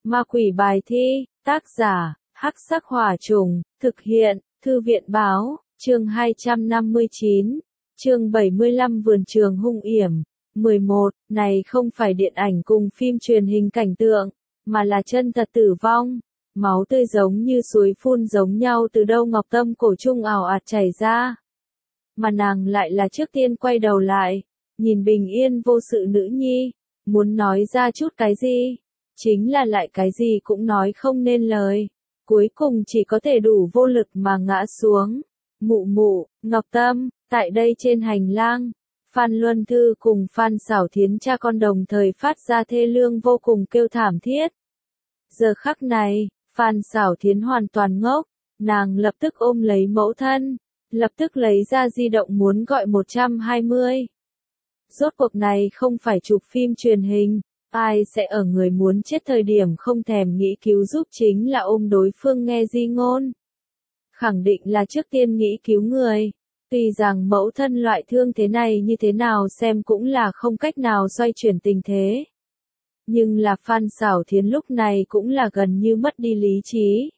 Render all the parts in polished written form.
Ma quỷ bài thi, tác giả, Hắc Sắc Hỏa Trùng, thực hiện, Thư viện báo, chương 259, chương 75 Vườn trường hung yểm. 11, này không phải điện ảnh cùng phim truyền hình cảnh tượng, mà là chân thật tử vong. Máu tươi giống như suối phun giống nhau từ đâu Ngọc Tâm cổ trung ảo ạt chảy ra. Mà nàng lại là trước tiên quay đầu lại, nhìn bình yên vô sự nữ nhi, muốn nói ra chút cái gì, chính là lại cái gì cũng nói không nên lời, cuối cùng chỉ có thể đủ vô lực mà ngã xuống. Mụ mụ, Ngọc Tâm, tại đây trên hành lang, Phan Luân Thư cùng Phan Xảo Thiến cha con đồng thời phát ra thê lương vô cùng kêu thảm thiết. Giờ khắc này, Phan Xảo Thiến hoàn toàn ngốc, nàng lập tức ôm lấy mẫu thân, lập tức lấy ra di động muốn gọi 120. Rốt cuộc này không phải chụp phim truyền hình, ai sẽ ở người muốn chết thời điểm không thèm nghĩ cứu giúp chính là ôm đối phương nghe di ngôn. Khẳng định là trước tiên nghĩ cứu người. Tuy rằng mẫu thân loại thương thế này như thế nào xem cũng là không cách nào xoay chuyển tình thế. Nhưng là Phan Xảo Thiến lúc này cũng là gần như mất đi lý trí.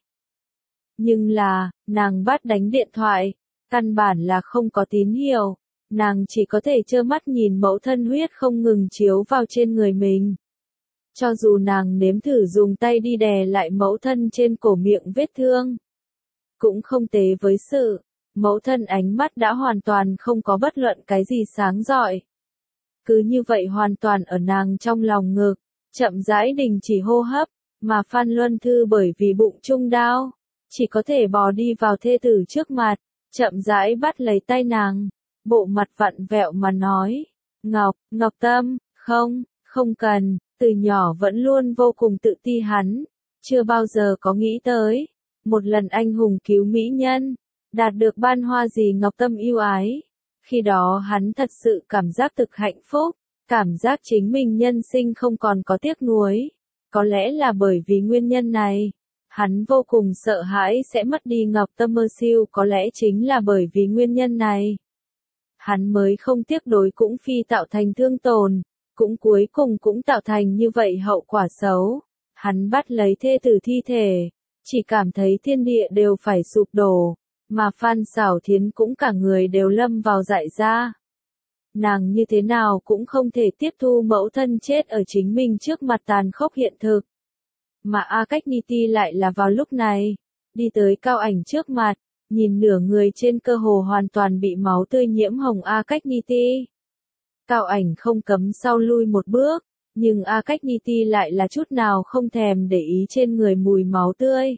Nhưng là, nàng bắt đánh điện thoại, căn bản là không có tín hiệu, nàng chỉ có thể trơ mắt nhìn mẫu thân huyết không ngừng chiếu vào trên người mình. Cho dù nàng nếm thử dùng tay đi đè lại mẫu thân trên cổ miệng vết thương, cũng không tế với sự, mẫu thân ánh mắt đã hoàn toàn không có bất luận cái gì sáng rọi. Cứ như vậy hoàn toàn ở nàng trong lòng ngực, chậm rãi đình chỉ hô hấp, mà Phan Luân Thư bởi vì bụng trung đau, chỉ có thể bò đi vào thê tử trước mặt, chậm rãi bắt lấy tay nàng, bộ mặt vặn vẹo mà nói, Ngọc Tâm, không cần, từ nhỏ vẫn luôn vô cùng tự ti hắn, chưa bao giờ có nghĩ tới, một lần anh hùng cứu mỹ nhân, đạt được ban hoa gì Ngọc Tâm yêu ái. Khi đó hắn thật sự cảm giác thực hạnh phúc, cảm giác chính mình nhân sinh không còn có tiếc nuối. Có lẽ là bởi vì nguyên nhân này, hắn vô cùng sợ hãi sẽ mất đi Ngọc Tâm mơ siêu, có lẽ chính là bởi vì nguyên nhân này. Hắn mới không tiếc đối cũng phi tạo thành thương tổn, cũng cuối cùng cũng tạo thành như vậy hậu quả xấu. Hắn bắt lấy thê tử thi thể, chỉ cảm thấy thiên địa đều phải sụp đổ, mà Phan Xảo Thiến cũng cả người đều lâm vào dại ra. Nàng như thế nào cũng không thể tiếp thu mẫu thân chết ở chính mình trước mặt tàn khốc hiện thực. Mà A Cách Ni Ti lại là vào lúc này, đi tới Cao Ảnh trước mặt, nhìn nửa người trên cơ hồ hoàn toàn bị máu tươi nhiễm hồng A Cách Ni Ti. Cao Ảnh không cấm sau lui một bước, nhưng A Cách Ni Ti lại là chút nào không thèm để ý trên người mùi máu tươi.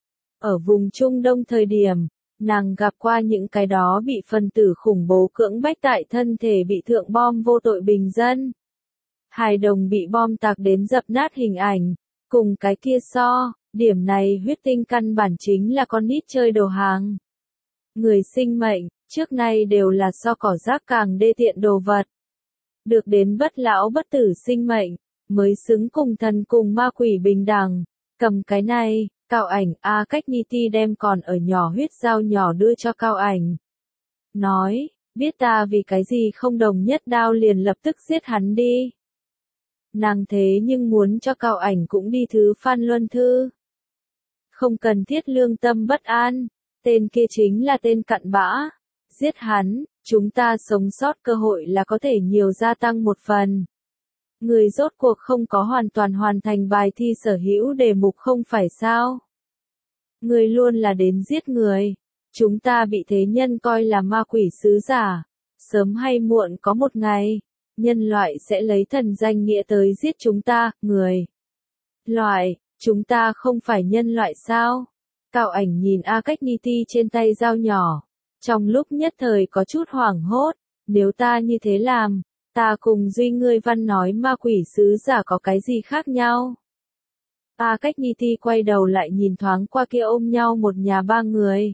Ở vùng Trung Đông thời điểm, nàng gặp qua những cái đó bị phần tử khủng bố cưỡng bách tại thân thể bị thượng bom vô tội bình dân. Hài đồng bị bom tạc đến dập nát hình ảnh, cùng cái kia so, điểm này huyết tinh căn bản chính là con nít chơi đồ hàng. Người sinh mệnh, trước nay đều là so cỏ rác càng đê tiện đồ vật. Được đến bất lão bất tử sinh mệnh, mới xứng cùng thần cùng ma quỷ bình đẳng. Cầm cái này, Cao Ảnh A Cách Ni Ti đem còn ở nhỏ huyết dao nhỏ đưa cho Cao Ảnh. Nói, biết ta vì cái gì không đồng nhất đao liền lập tức giết hắn đi. Nàng thế nhưng muốn cho Cao Ảnh cũng đi thứ Phan Luân Thư. Không cần thiết lương tâm bất an, tên kia chính là tên cặn bã. Giết hắn, chúng ta sống sót cơ hội là có thể nhiều gia tăng một phần. Người rốt cuộc không có hoàn toàn hoàn thành bài thi sở hữu đề mục không phải sao? Người luôn là đến giết người. Chúng ta bị thế nhân coi là ma quỷ sứ giả. Sớm hay muộn có một ngày, nhân loại sẽ lấy thần danh nghĩa tới giết chúng ta, người. Loại, chúng ta không phải nhân loại sao? Cao Ảnh nhìn A Cách Ni Ti trên tay dao nhỏ. Trong lúc nhất thời có chút hoảng hốt, nếu ta như thế làm, ta cùng Duy ngươi văn nói ma quỷ sứ giả có cái gì khác nhau? A Cách Ni Ti quay đầu lại nhìn thoáng qua kia ôm nhau một nhà ba người.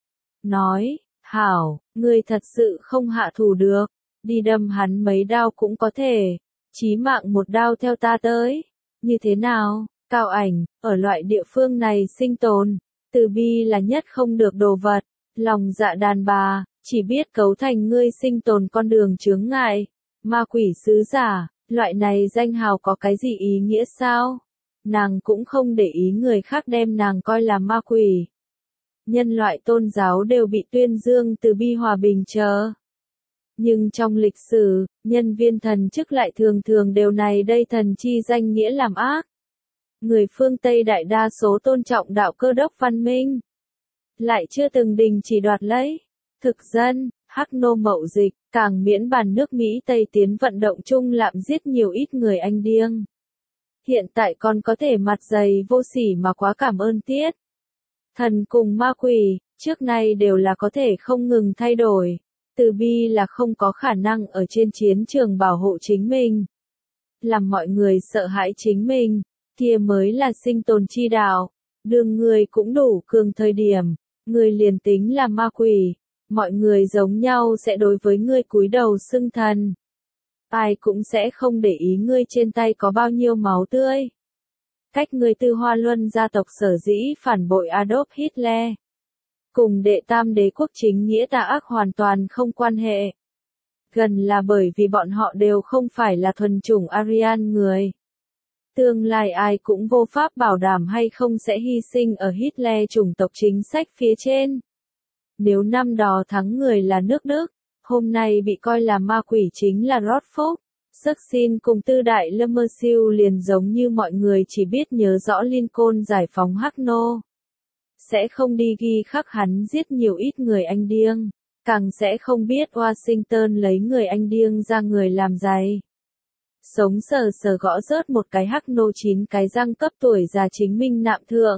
Nói, hảo, ngươi thật sự không hạ thủ được, đi đâm hắn mấy đao cũng có thể, chí mạng một đao theo ta tới. Như thế nào, Cao Ảnh, ở loại địa phương này sinh tồn, từ bi là nhất không được đồ vật, lòng dạ đàn bà, chỉ biết cấu thành ngươi sinh tồn con đường chướng ngại. Ma quỷ sứ giả, loại này danh hào có cái gì ý nghĩa sao? nàng cũng không để ý người khác đem nàng coi là ma quỷ. Nhân loại tôn giáo đều bị tuyên dương từ bi hòa bình chờ. Nhưng trong lịch sử, nhân viên thần chức lại thường thường đều này đây thần chi danh nghĩa làm ác. Người phương Tây đại đa số tôn trọng đạo Cơ đốc văn minh, lại chưa từng đình chỉ đoạt lấy thực dân, hắc nô mậu dịch, càng miễn bàn nước Mỹ Tây tiến vận động chung lạm giết nhiều ít người Anh điên. Hiện tại còn có thể mặt dày vô sỉ mà quá cảm ơn tiết. Thần cùng ma quỷ, trước nay đều là có thể không ngừng thay đổi. Từ bi là không có khả năng ở trên chiến trường bảo hộ chính mình. Làm mọi người sợ hãi chính mình, kia mới là sinh tồn chi đạo. Đường người cũng đủ cường thời điểm, người liền tính là ma quỷ, mọi người giống nhau sẽ đối với ngươi cúi đầu xưng thần. Ai cũng sẽ không để ý ngươi trên tay có bao nhiêu máu tươi. Cách người Tư Hoa Luân gia tộc sở dĩ phản bội Adolf Hitler, cùng đệ tam đế quốc chính nghĩa tà ác hoàn toàn không quan hệ. Gần là bởi vì bọn họ đều không phải là thuần chủng Aryan người. Tương lai ai cũng vô pháp bảo đảm hay không sẽ hy sinh ở Hitler chủng tộc chính sách phía trên. Nếu năm đó thắng người là nước Đức, hôm nay bị coi là ma quỷ chính là Rothfuss. Saksin cùng Tư Đại Lemersiu liền giống như mọi người chỉ biết nhớ rõ Lincoln giải phóng Hắc Nô. Sẽ không đi ghi khắc hắn giết nhiều ít người Anh điên, càng sẽ không biết Washington lấy người Anh điên ra người làm giày. Sống sờ sờ gõ rớt một cái Hắc Nô 9 cái răng cấp tuổi già chính minh nạm thượng.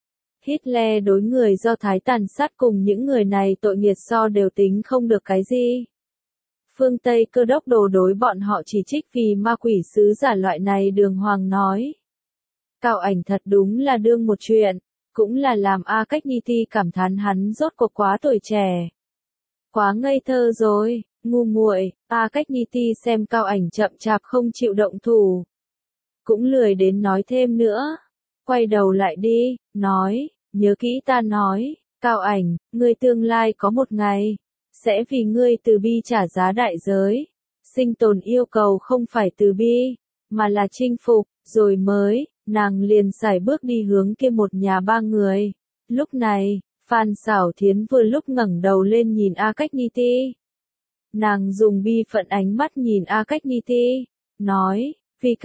Hitler đối người Do Thái tàn sát cùng những người này tội nghiệt so đều tính không được cái gì. Phương Tây Cơ đốc đồ đối bọn họ chỉ trích vì ma quỷ sứ giả loại này đường hoàng nói. Cao Ảnh thật đúng là đương một chuyện, cũng là làm A Cách Nhi Ti cảm thán hắn rốt cuộc quá tuổi trẻ. Quá ngây thơ rồi, ngu muội. A Cách Nhi Ti xem Cao Ảnh chậm chạp không chịu động thủ. Cũng lười đến nói thêm nữa. Quay đầu lại đi, nói, nhớ kỹ ta nói, Cao Ảnh, ngươi tương lai có một ngày sẽ vì ngươi từ bi trả giá đại giới. Sinh tồn yêu cầu không phải từ bi, mà là chinh phục, rồi mới, nàng liền sải bước đi hướng kia một nhà ba người. Lúc này, Phan Xảo Thiến vừa lúc ngẩng đầu lên nhìn A Cách Nhi Ti. Nàng dùng bi phận ánh mắt nhìn A Cách Nhi Ti, nói, vì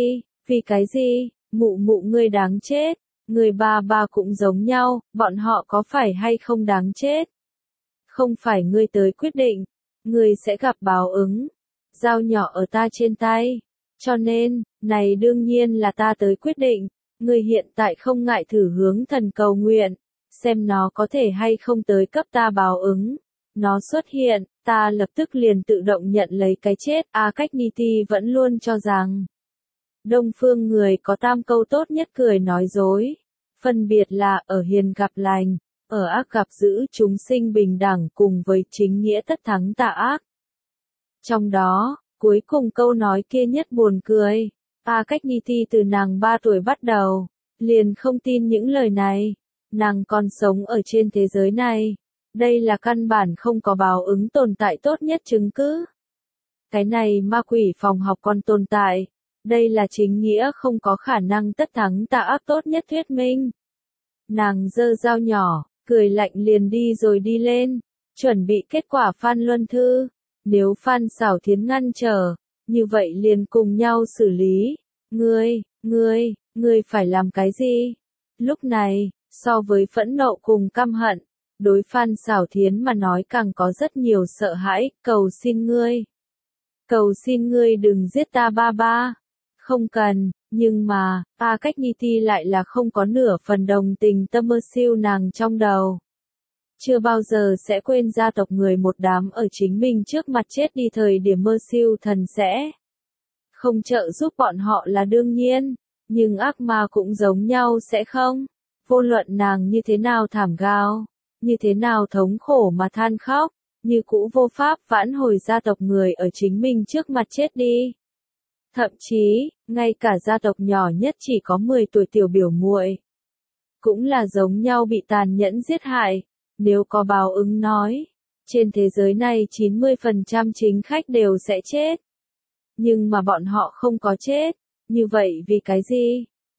cái gì, mụ mụ ngươi đáng chết, người ba ba cũng giống nhau, bọn họ có phải hay không đáng chết? Không phải ngươi tới quyết định, ngươi sẽ gặp báo ứng. Dao nhỏ ở ta trên tay, cho nên, này đương nhiên là ta tới quyết định. Ngươi hiện tại không ngại thử hướng thần cầu nguyện, xem nó có thể hay không tới cấp ta báo ứng. Nó xuất hiện, ta lập tức liền tự động nhận lấy cái chết. A Cách Nhi Ti vẫn luôn cho rằng Đông phương người có tam câu tốt nhất cười nói dối, phân biệt là ở hiền gặp lành, ở ác gặp dữ, chúng sinh bình đẳng cùng với chính nghĩa tất thắng tà ác. Trong đó, cuối cùng câu nói kia nhất buồn cười. A Cách Nhi Ti từ nàng 3 tuổi bắt đầu, liền không tin những lời này. Nàng còn sống ở trên thế giới này. Đây là căn bản không có báo ứng tồn tại tốt nhất chứng cứ. Cái này ma quỷ phòng học còn tồn tại. Đây là chính nghĩa không có khả năng tất thắng tà ác tốt nhất thuyết minh. Nàng giơ dao nhỏ, cười lạnh liền đi rồi đi lên, chuẩn bị kết quả Phan Luân Thư. Nếu Phan Xảo Thiến ngăn trở, như vậy liền cùng nhau xử lý. Ngươi phải làm cái gì? Lúc này, so với phẫn nộ cùng căm hận, đối Phan Xảo Thiến mà nói càng có rất nhiều sợ hãi. Cầu xin ngươi đừng giết ta ba ba. Không cần, nhưng mà, A Cách Nhi Ti lại là không có nửa phần đồng tình tâm mơ siêu nàng trong đầu. Chưa bao giờ sẽ quên gia tộc người một đám ở chính mình trước mặt chết đi thời điểm mơ siêu thần sẽ không trợ giúp bọn họ là đương nhiên, nhưng ác ma cũng giống nhau sẽ không. Vô luận nàng như thế nào thảm gào, như thế nào thống khổ mà than khóc, như cũ vô pháp vãn hồi gia tộc người ở chính mình trước mặt chết đi. Thậm chí, ngay cả gia tộc nhỏ nhất chỉ có 10 tuổi tiểu biểu muội cũng là giống nhau bị tàn nhẫn giết hại. Nếu có báo ứng nói, trên thế giới này 90% chính khách đều sẽ chết. Nhưng mà bọn họ không có chết. Như vậy vì cái gì?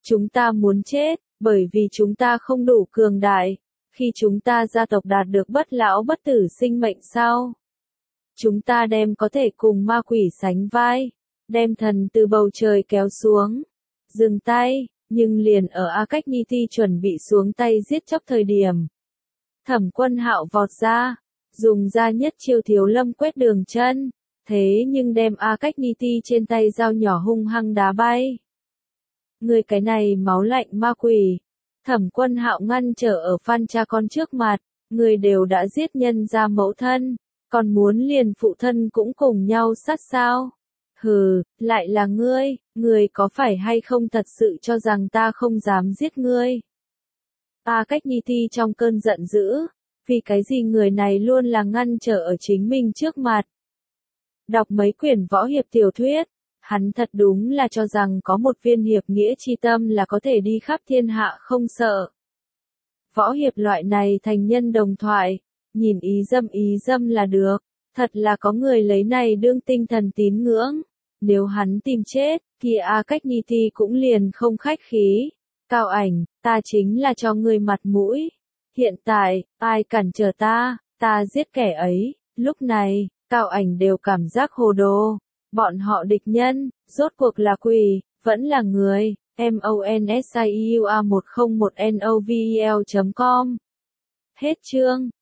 Chúng ta muốn chết, bởi vì chúng ta không đủ cường đại. Khi chúng ta gia tộc đạt được bất lão bất tử sinh mệnh sau, chúng ta đem có thể cùng ma quỷ sánh vai, đem thần từ bầu trời kéo xuống. Dừng tay, nhưng liền ở A Cách Ni Ti chuẩn bị xuống tay giết chóc thời điểm. Thẩm Quân Hạo vọt ra, dùng ra nhất chiêu Thiếu Lâm quét đường chân, thế nhưng đem A Cách Ni Ti trên tay dao nhỏ hung hăng đá bay. Người cái này máu lạnh ma quỷ. Thẩm Quân Hạo ngăn trở ở Phan cha con trước mặt, người đều đã giết nhân ra mẫu thân, còn muốn liền phụ thân cũng cùng nhau sát sao? Hừ, lại là ngươi có phải hay không thật sự cho rằng ta không dám giết ngươi? A Cách Ni Ti trong cơn giận dữ, vì cái gì người này luôn là ngăn trở ở chính mình trước mặt. Đọc mấy quyển võ hiệp tiểu thuyết, hắn thật đúng là cho rằng có một viên hiệp nghĩa chi tâm là có thể đi khắp thiên hạ không sợ. Võ hiệp loại này thành nhân đồng thoại, nhìn ý dâm là được, thật là có người lấy này đương tinh thần tín ngưỡng. Nếu hắn tìm chết, thì A Cách Ni Ti cũng liền không khách khí. Cao Ảnh, ta chính là cho ngươi mặt mũi. Hiện tại, ai cản trở ta giết kẻ ấy. Lúc này, Cao Ảnh đều cảm giác hồ đồ. Bọn họ địch nhân, rốt cuộc là quỷ, vẫn là người. MONSIUA1019OVEL.com. Hết chương.